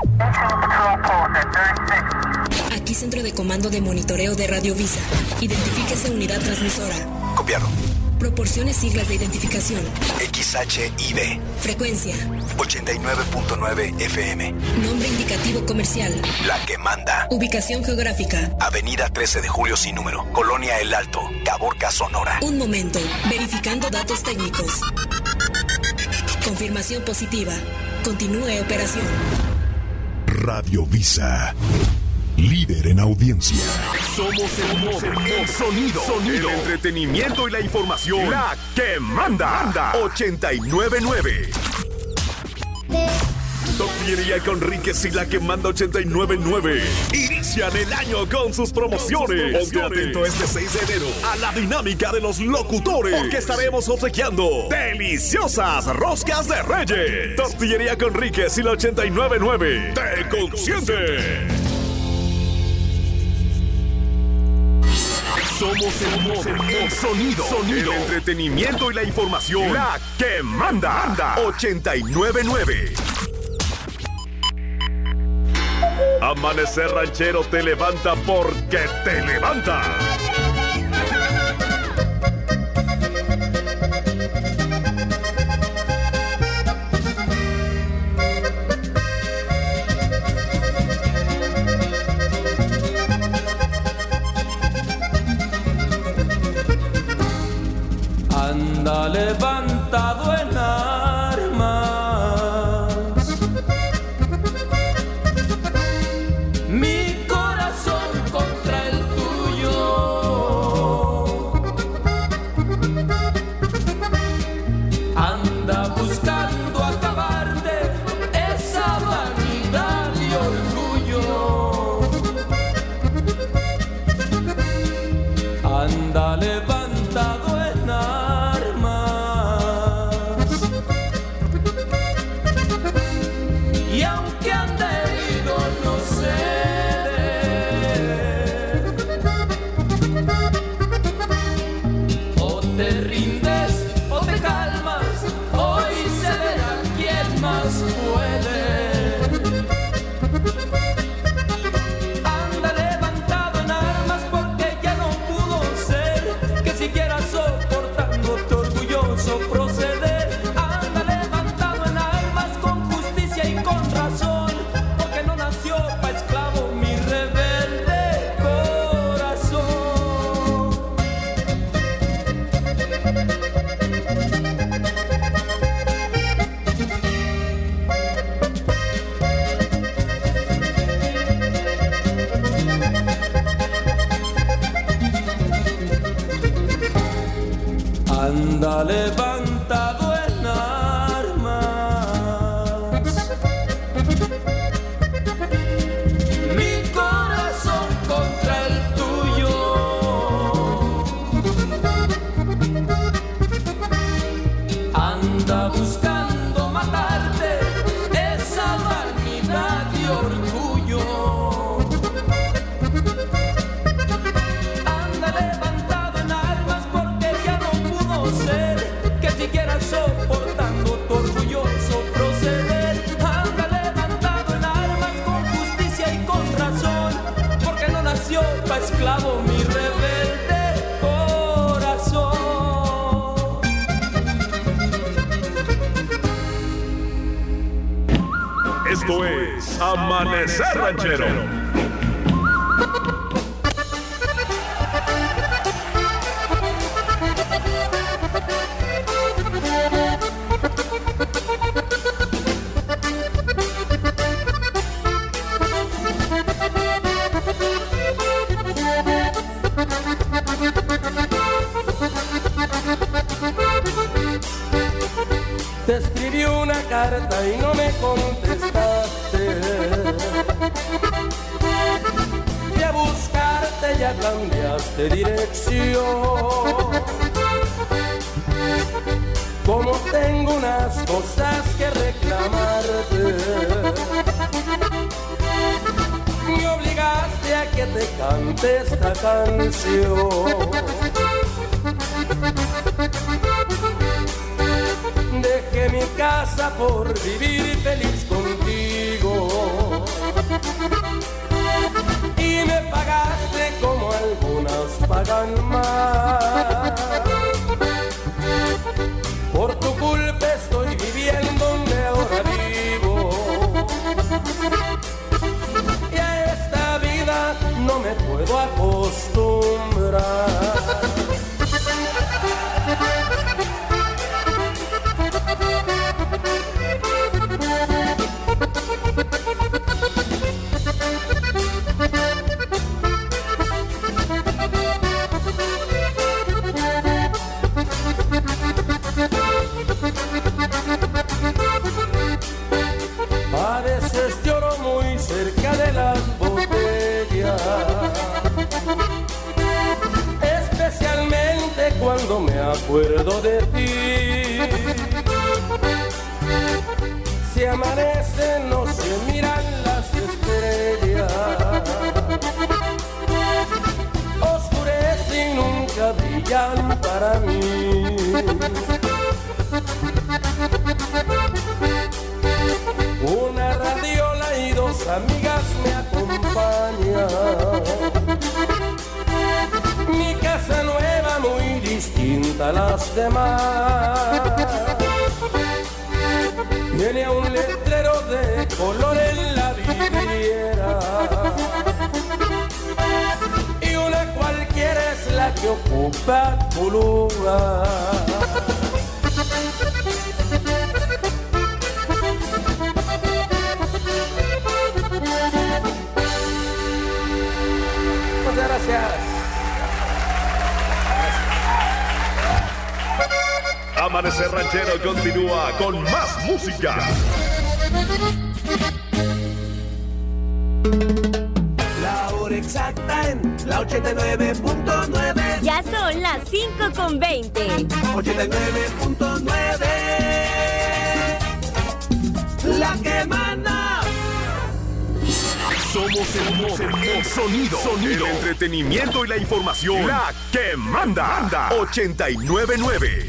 Aquí centro de comando de monitoreo de Radio Visa. Identifíquese unidad transmisora. Copiado. Proporcione siglas de identificación. XHID. Frecuencia. 89.9 FM. Nombre indicativo comercial. La que manda. Ubicación geográfica. Avenida 13 de Julio sin número. Colonia El Alto. Caborca, Sonora. Un momento. Verificando datos técnicos. Confirmación positiva. Continúe operación. Radio Visa. Líder en audiencia. Somos el sonido, el entretenimiento y la información. La que manda. 89.9. Tortillería Conríquez y La que manda 89.9 inician el año con sus promociones. Ponte atento este 6 de enero a la dinámica de los locutores, porque estaremos obsequiando deliciosas roscas de Reyes. Tortillería Conríquez y la 89.9 te consiente. Somos el sonido, el entretenimiento y la información. La que manda. 89.9. Amanecer Ranchero te levanta porque te levanta. Anda levantado en armas, mi corazón contra el tuyo. Anda buscando acabar de esa vanidad y orgullo. Anda levantado en armas, y aunque ande herido no cede. O te rindes o te calmas, hoy se verá quién más puede. Anda levantado en armas porque ya no pudo ser que siquiera soportando tu orgulloso proceder. Anda levantado en armas con justicia y con razón, porque no nació pa' esclavo mi rebelde corazón. Anda levantado en armas, mi corazón contra el tuyo. Anda buscando matarte esa vanidad y orgullo. Anda levantado en armas porque ya no pudo ser que siquiera soportando tu orgulloso proceder. Anda levantado en armas con justicia y con razón, porque no nació pa' esclavo mi rebelde corazón. Esto es Amanecer Ranchero. Te escribí una carta y no me contestaste. Y a buscarte ya cambiaste dirección. Como tengo unas cosas que reclamarte, me obligaste a que te cante esta canción. Dejé mi casa por vivir feliz contigo. triste cuando me acuerdo de ti. Si amanece no se miran las estrellas, oscurece y nunca brillan para mí. Una radiola y dos amigas me acompañan. Mi casa nueva muy distinta a las demás. Tiene un letrero de color en la vidriera y una cualquiera es la que ocupa tu lugar. Muchas gracias. Amanecer Ranchero continúa con más música. La hora exacta en la 89.9. Ya son las 5:20. 89.9. La que manda. Somos el sonido, el entretenimiento y la información. La que manda. 89.9.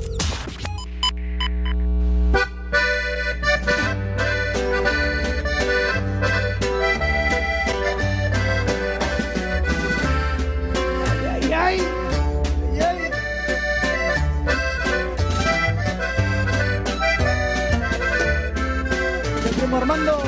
Armando.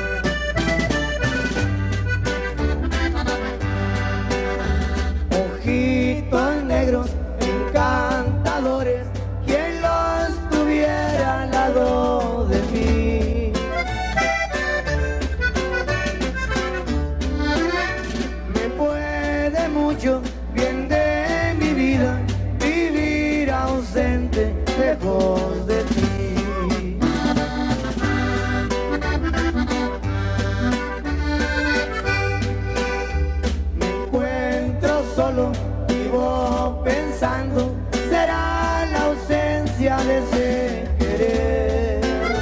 Ojitos negros, encantadores, quien los tuviera al lado de mí. Me puede mucho bien de mi vida vivir ausente lejos de ti. Vivo pensando, será la ausencia de ese querer.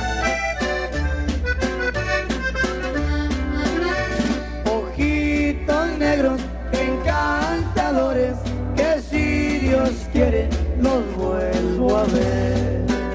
Ojitos negros, encantadores, que si Dios quiere los vuelvo a ver.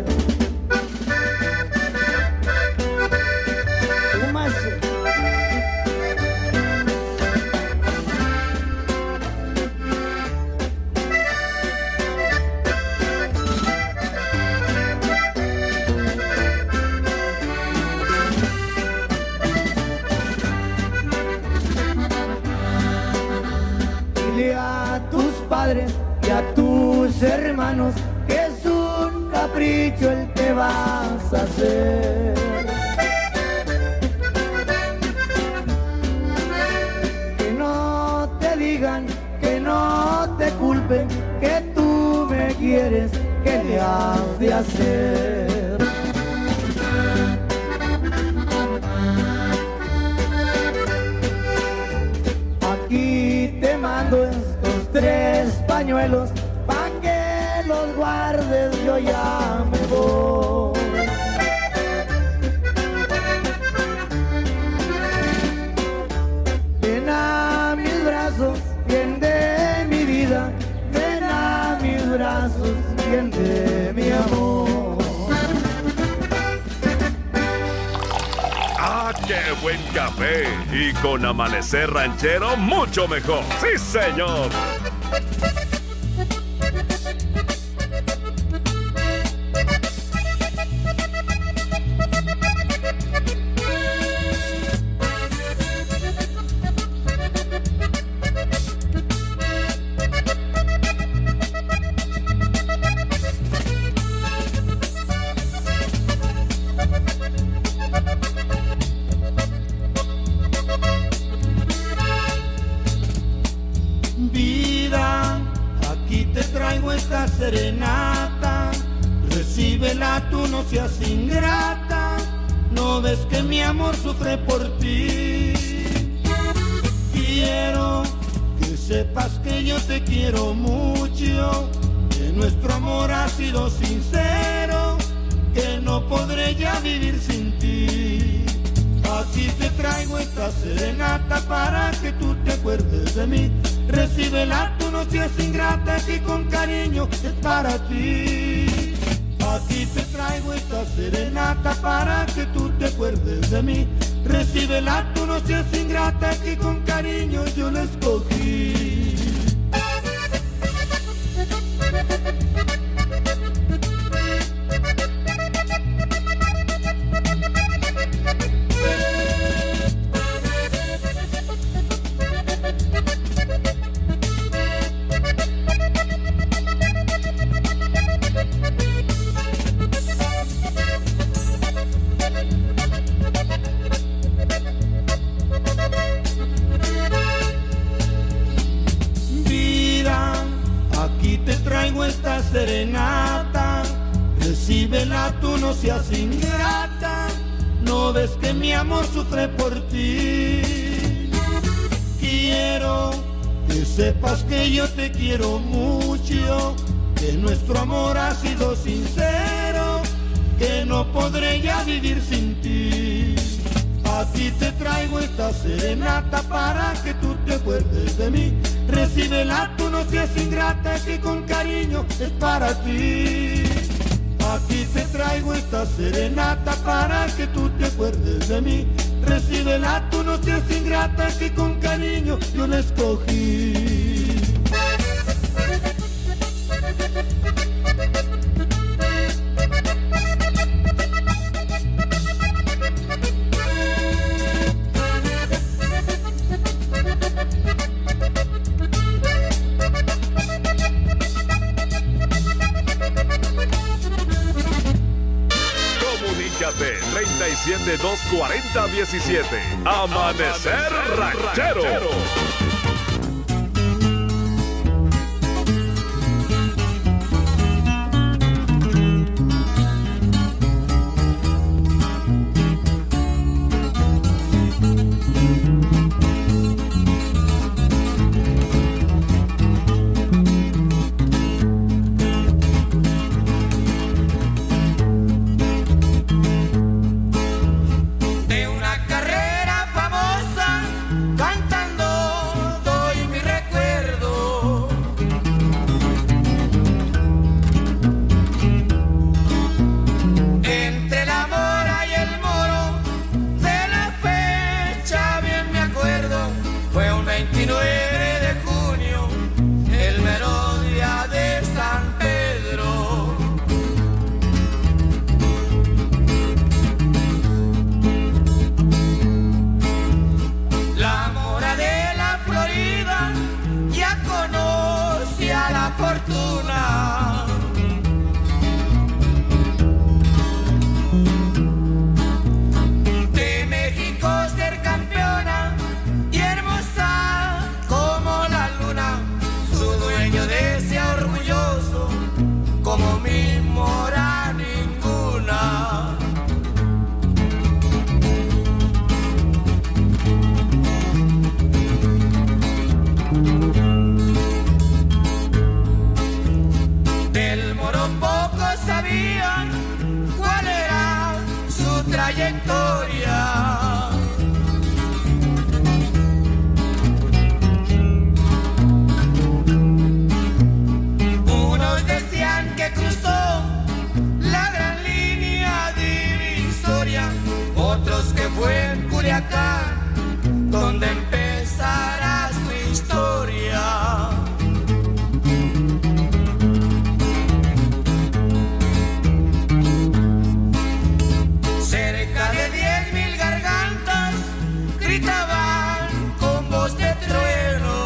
Y a tus hermanos que es un capricho el que vas a hacer. Que no te digan, que no te culpen, que tú me quieres, que le has de hacer. Aquí te mando estos 3 pañuelos, pa' que los guardes, yo ya me voy. Ven a mis brazos, bien de mi vida, ven a mis brazos, bien de mi amor. ¡Ah, qué buen café! Y con Amanecer Ranchero, mucho mejor. ¡Sí, señor! Vida, aquí te traigo esta serenata, recíbela, tú no seas ingrata, no ves que mi amor sufre por ti. Quiero que sepas que yo te quiero mucho, nuestro amor ha sido sincero, que no podré ya vivir sin ti. Aquí te traigo esta serenata para que tú te acuerdes de mí. Recíbela, tú no seas ingrata, que con cariño es para ti. Aquí te traigo esta serenata para que tú te acuerdes de mí. Recíbela, tú no seas ingrata, que con cariño yo la escogí. Serenata, recíbela, tú no seas ingrata, no ves que mi amor sufre por ti. Quiero que sepas que yo te quiero mucho, que nuestro amor ha sido sincero, que no podré ya vivir sin ti. Aquí te traigo esta serenata para que tú te acuerdes de mí. Recíbela, tú no seas ingrata, que con cariño es para ti. Aquí te traigo esta serenata para que tú te acuerdes de mí. Recíbela, tú no seas ingrata, que con cariño yo la escogí. Comunícate 37-240-17. Amanecer Ranchero. Donde empezará su historia. Cerca de 10,000 gargantas gritaban con voz de trueno.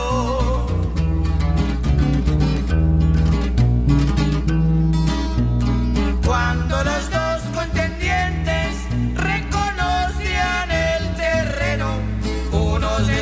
Cuando los dos contendientes reconocían el terreno, unos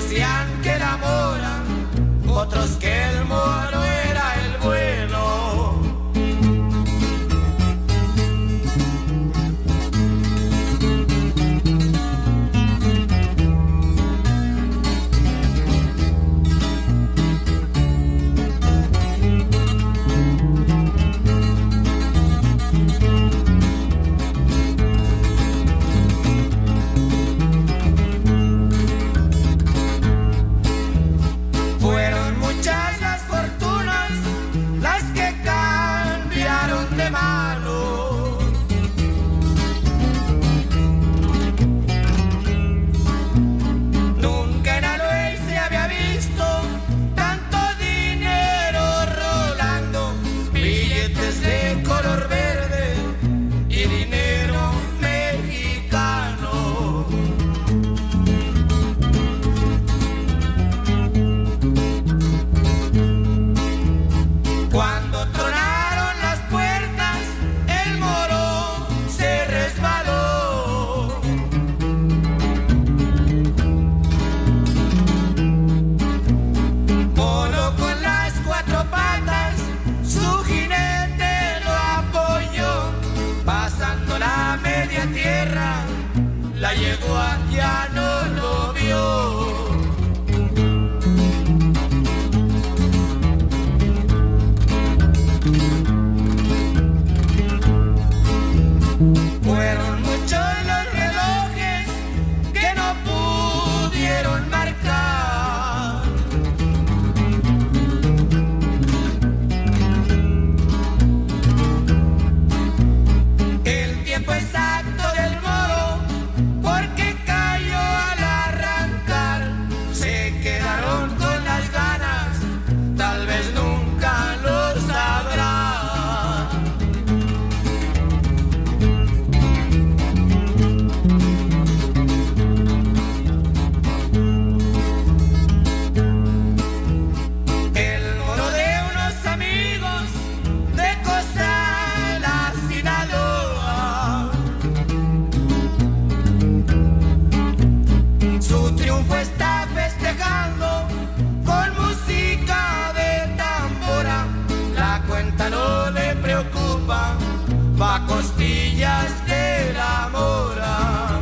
su triunfo está festejando con música de tambora. La cuenta no le preocupa, va a costillas de la mora.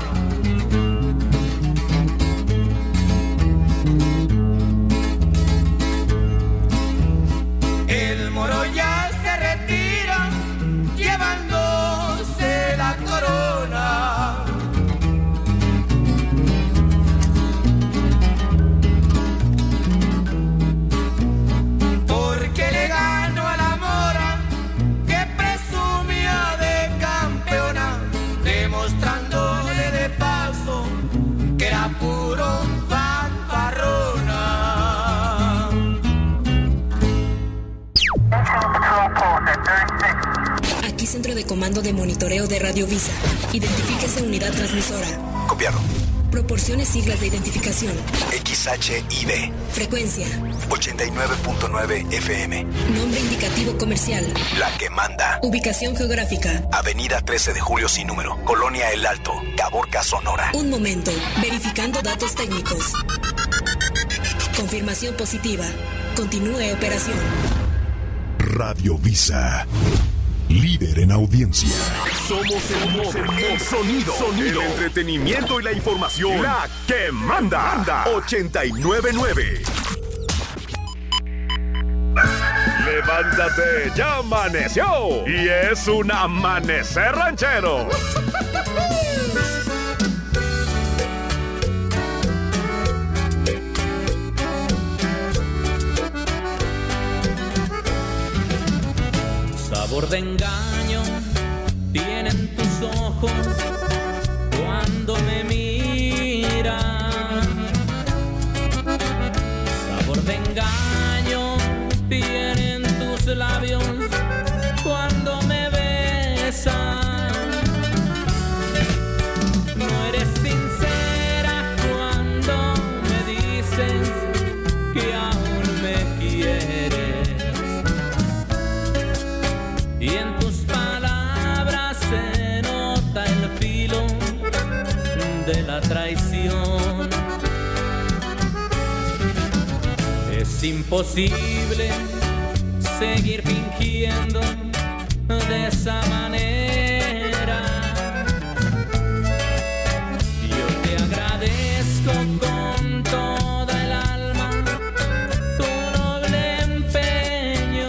El moro ya se retira llevándose la corona. Porque le ganó a la mora que presumía de campeona, demostrándole de paso que era puro fanfarrona. Aquí Centro de Comando de Monitoreo de Radio Visa. Identifíquese unidad transmisora. Copiado. Proporcione siglas de identificación. XHID. Frecuencia. 89.9 FM. Nombre indicativo comercial. La que manda. Ubicación geográfica. Avenida 13 de Julio sin número. Colonia El Alto. Caborca, Sonora. Un momento. Verificando datos técnicos. Confirmación positiva. Continúe operación. Radio Visa. Líder en audiencia. Somos el sonido, el entretenimiento y la información. La que manda. 89.9. Levántate, ya amaneció. Y es un amanecer ranchero. Sabor de engaño tienen tus ojos cuando me miras. Sabor de engaño tienen tus labios cuando me besas. No eres sincera cuando me dices que aún me quieres. Y en tus palabras se nota el filo de la traición. Es imposible seguir fingiendo de esa manera. Yo te agradezco con toda el alma tu noble empeño.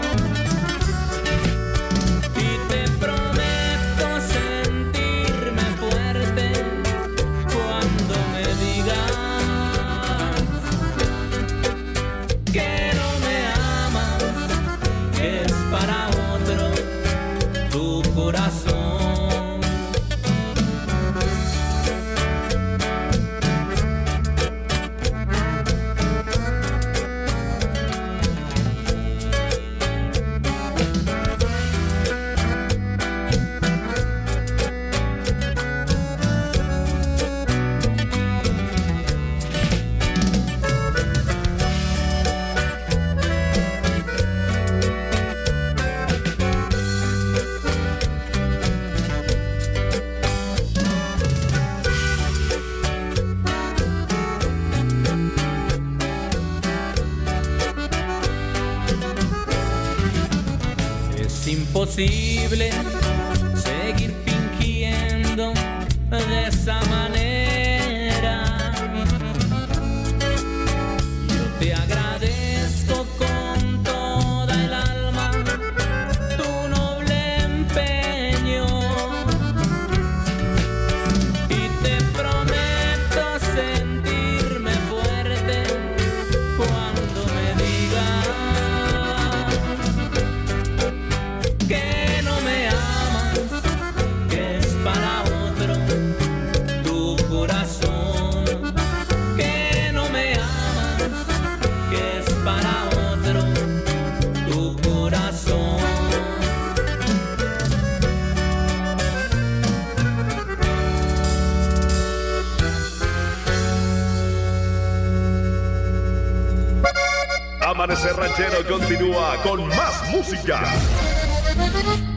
Imposible seguir fingiendo de esa manera. Yo te agradezco con toda el alma tu noble empeño y te prometo sentirme fuerte cuando me digas que no me amas, que es para otro tu corazón. Que no me amas, que es para otro tu corazón. Amanecer Ranchero continúa con más música.